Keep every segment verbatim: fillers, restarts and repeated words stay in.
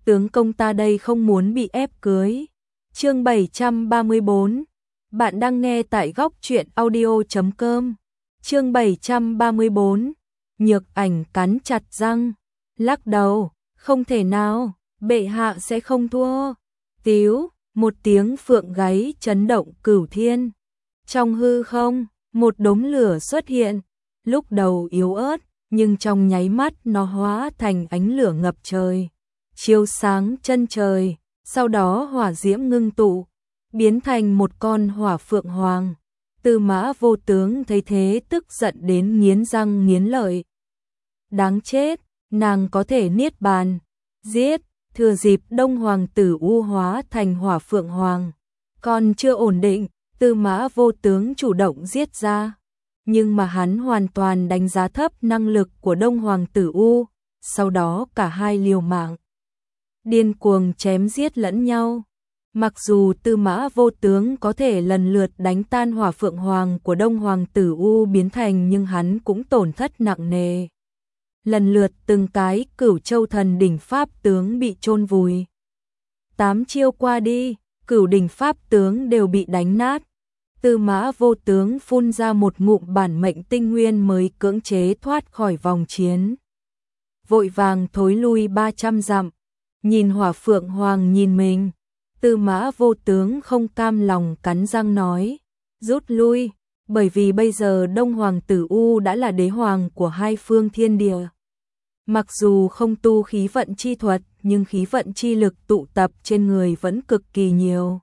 tướng công ta đây không muốn bị ép cưới. Chương bảy trăm ba mươi bốn. Bạn đang nghe tại góc truyện audio chấm com. Chương bảy trăm ba mươi bốn. Nhược Ảnh cắn chặt răng, lắc đầu, không thể nào, bệ hạ sẽ không thua. Tíu, một tiếng phượng gáy chấn động cửu thiên. Trong hư không, một đốm lửa xuất hiện, lúc đầu yếu ớt, nhưng trong nháy mắt nó hóa thành ánh lửa ngập trời, chiếu sáng chân trời, sau đó hỏa diễm ngưng tụ, biến thành một con hỏa phượng hoàng. Tư Mã Vô Tướng thấy thế tức giận đến nghiến răng nghiến lợi. Đáng chết, nàng có thể niết bàn, giết, thừa dịp Đông Hoàng tử U hóa thành hỏa phượng hoàng. Còn chưa ổn định, Tư Mã Vô Tướng chủ động giết ra. Nhưng mà hắn hoàn toàn đánh giá thấp năng lực của Đông Hoàng tử U, sau đó cả hai liều mạng, điên cuồng chém giết lẫn nhau. Mặc dù Tư Mã Vô Tướng có thể lần lượt đánh tan hỏa phượng hoàng của Đông Hoàng tử U biến thành, nhưng hắn cũng tổn thất nặng nề. Lần lượt từng cái Cửu Châu Thần đỉnh pháp tướng bị chôn vùi. Tám chiêu qua đi, Cửu đỉnh pháp tướng đều bị đánh nát. Tư Mã Vô Tướng phun ra một ngụm bản mệnh tinh nguyên mới cưỡng chế thoát khỏi vòng chiến. Vội vàng thối lui ba trăm dặm, nhìn hỏa phượng hoàng nhìn mình. Tư Mã Vô Tướng không cam lòng cắn răng nói, rút lui, bởi vì bây giờ Đông Hoàng tử U đã là đế hoàng của hai phương thiên địa. Mặc dù không tu khí vận chi thuật, nhưng khí vận chi lực tụ tập trên người vẫn cực kỳ nhiều.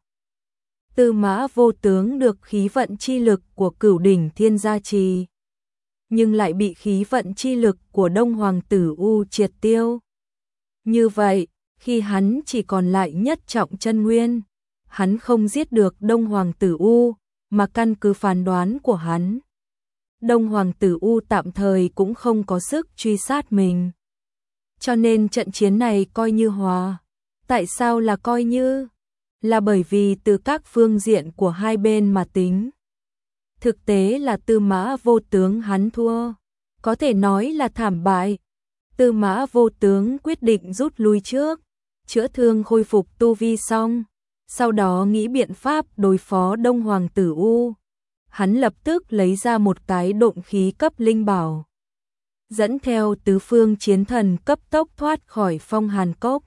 Tư Mã Vô Tướng được khí vận chi lực của Cửu đỉnh thiên gia trì, nhưng lại bị khí vận chi lực của Đông Hoàng tử U triệt tiêu. Như vậy, khi hắn chỉ còn lại nhất trọng chân nguyên, hắn không giết được Đông Hoàng tử U, mà căn cứ phán đoán của hắn, Đông Hoàng tử U tạm thời cũng không có sức truy sát mình. Cho nên trận chiến này coi như hòa. Tại sao là coi như? Là bởi vì từ các phương diện của hai bên mà tính. Thực tế là Tư Mã Vô Tướng hắn thua, có thể nói là thảm bại. Tư Mã Vô Tướng quyết định rút lui trước, chữa thương khôi phục tu vi xong, sau đó nghĩ biện pháp đối phó Đông Hoàng tử U. Hắn lập tức lấy ra một cái độn khí cấp linh bảo, dẫn theo tứ phương chiến thần cấp tốc thoát khỏi Phong Hàn Cốc.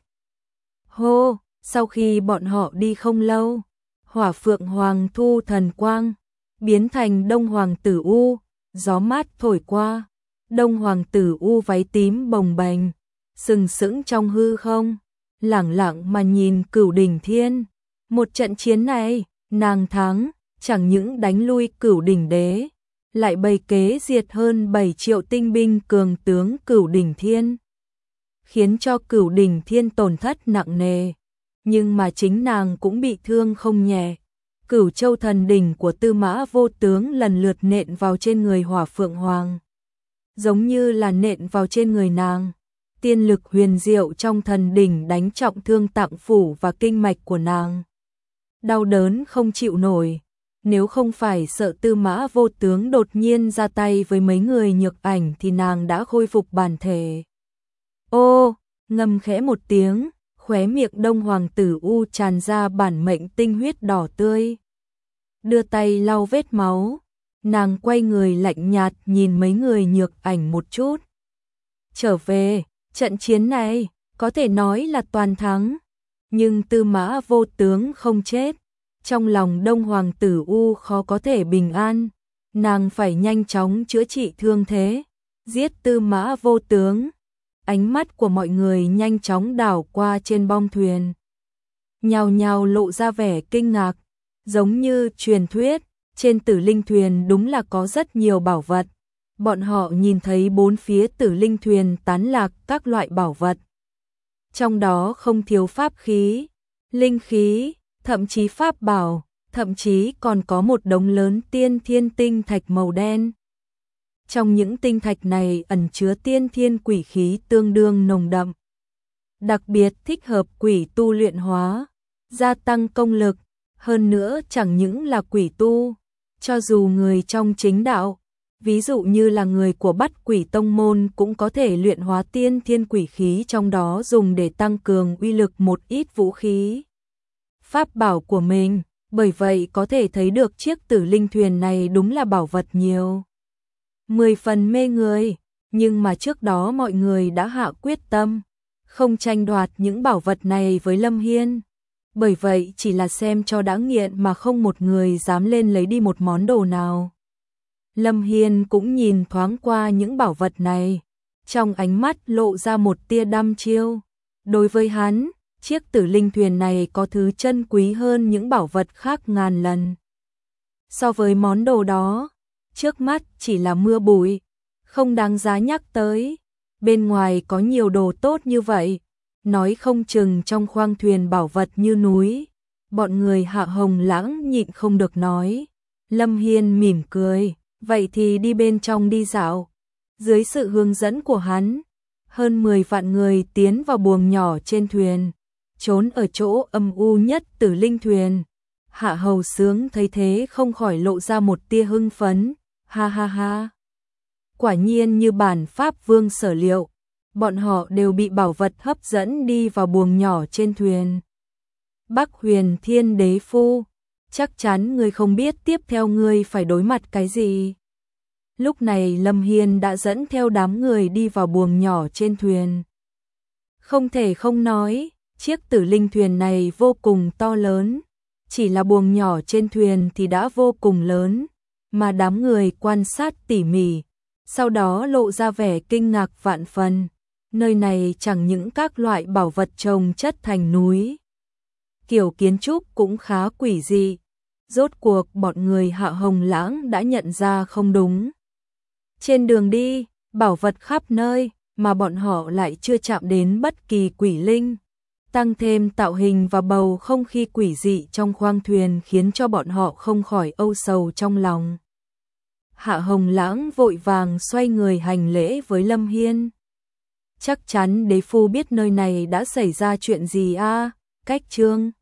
Hô, sau khi bọn họ đi không lâu, hỏa phượng hoàng thu thần quang, biến thành Đông Hoàng tử U, gió mát thổi qua, Đông Hoàng tử U váy tím bồng bềnh, sừng sững trong hư không, lẳng lặng mà nhìn Cửu đỉnh thiên. Một trận chiến này, nàng thắng, chẳng những đánh lui Cửu đỉnh đế, lại bày kế diệt hơn bảy triệu tinh binh cường tướng Cửu đỉnh thiên, khiến cho Cửu đỉnh thiên tổn thất nặng nề, nhưng mà chính nàng cũng bị thương không nhẹ. Cửu Châu Thần đỉnh của Tư Mã Vô Tướng lần lượt nện vào trên người hỏa phượng hoàng, giống như là nện vào trên người nàng. Tiên lực huyền diệu trong thần đỉnh đánh trọng thương tạng phủ và kinh mạch của nàng, đau đớn không chịu nổi. Nếu không phải sợ Tư Mã Vô Tướng đột nhiên ra tay với mấy người Nhược Ảnh thì nàng đã khôi phục bản thể. Ô, ngâm khẽ một tiếng, khóe miệng Đông Hoàng tử U tràn ra bản mệnh tinh huyết đỏ tươi. Đưa tay lau vết máu, nàng quay người lạnh nhạt nhìn mấy người Nhược Ảnh một chút. Trở về, trận chiến này có thể nói là toàn thắng, nhưng Tư Mã Vô Tướng không chết. Trong lòng Đông Hoàng tử U khó có thể bình an, nàng phải nhanh chóng chữa trị thương thế, giết Tư Mã Vô Tướng. Ánh mắt của mọi người nhanh chóng đảo qua trên bong thuyền, nhào nhào lộ ra vẻ kinh ngạc, giống như truyền thuyết, trên Tử Linh thuyền đúng là có rất nhiều bảo vật. Bọn họ nhìn thấy bốn phía Tử Linh thuyền tán lạc các loại bảo vật, trong đó không thiếu pháp khí, linh khí, thậm chí pháp bảo, thậm chí còn có một đống lớn tiên thiên tinh thạch màu đen. Trong những tinh thạch này ẩn chứa tiên thiên quỷ khí tương đương nồng đậm, đặc biệt thích hợp quỷ tu luyện hóa, gia tăng công lực. Hơn nữa chẳng những là quỷ tu, cho dù người trong chính đạo, ví dụ như là người của Bắt Quỷ Tông môn cũng có thể luyện hóa tiên thiên quỷ khí trong đó dùng để tăng cường uy lực một ít vũ khí pháp bảo của mình, bởi vậy có thể thấy được chiếc tử linh thuyền này đúng là bảo vật nhiều. Mười phần mê người, nhưng mà trước đó mọi người đã hạ quyết tâm, không tranh đoạt những bảo vật này với Lâm Hiên. Bởi vậy chỉ là xem cho đã nghiện mà không một người dám lên lấy đi một món đồ nào. Lâm Hiên cũng nhìn thoáng qua những bảo vật này, trong ánh mắt lộ ra một tia đăm chiêu. Đối với hắn, chiếc tử linh thuyền này có thứ chân quý hơn những bảo vật khác ngàn lần. So với món đồ đó, trước mắt chỉ là mưa bụi, không đáng giá nhắc tới. Bên ngoài có nhiều đồ tốt như vậy, nói không chừng trong khoang thuyền bảo vật như núi. Bọn người Hạ Hồng Lãng nhịn không được nói. Lâm Hiên mỉm cười, vậy thì đi bên trong đi dạo. Dưới sự hướng dẫn của hắn, hơn mười vạn người tiến vào buồng nhỏ trên thuyền, trốn ở chỗ âm u nhất tử linh thuyền. Hạ Hầu Sướng thấy thế không khỏi lộ ra một tia hưng phấn, ha ha ha. Quả nhiên như bản Pháp Vương sở liệu, bọn họ đều bị bảo vật hấp dẫn đi vào buồng nhỏ trên thuyền. Bắc Huyền Thiên Đế Phu, chắc chắn ngươi không biết tiếp theo ngươi phải đối mặt cái gì. Lúc này Lâm Hiên đã dẫn theo đám người đi vào buồng nhỏ trên thuyền. Không thể không nói, chiếc tử linh thuyền này vô cùng to lớn, chỉ là buồng nhỏ trên thuyền thì đã vô cùng lớn, mà đám người quan sát tỉ mỉ, sau đó lộ ra vẻ kinh ngạc vạn phần. Nơi này chẳng những các loại bảo vật chồng chất thành núi, kiểu kiến trúc cũng khá quỷ dị. Rốt cuộc bọn người Hạ Hồng Lãng đã nhận ra không đúng. Trên đường đi, bảo vật khắp nơi, mà bọn họ lại chưa chạm đến bất kỳ quỷ linh. Tăng thêm tạo hình và bầu không khí quỷ dị trong khoang thuyền khiến cho bọn họ không khỏi âu sầu trong lòng. Hạ Hồng Lãng vội vàng xoay người hành lễ với Lâm Hiên. Chắc chắn đế phu biết nơi này đã xảy ra chuyện gì a? À? Cách chương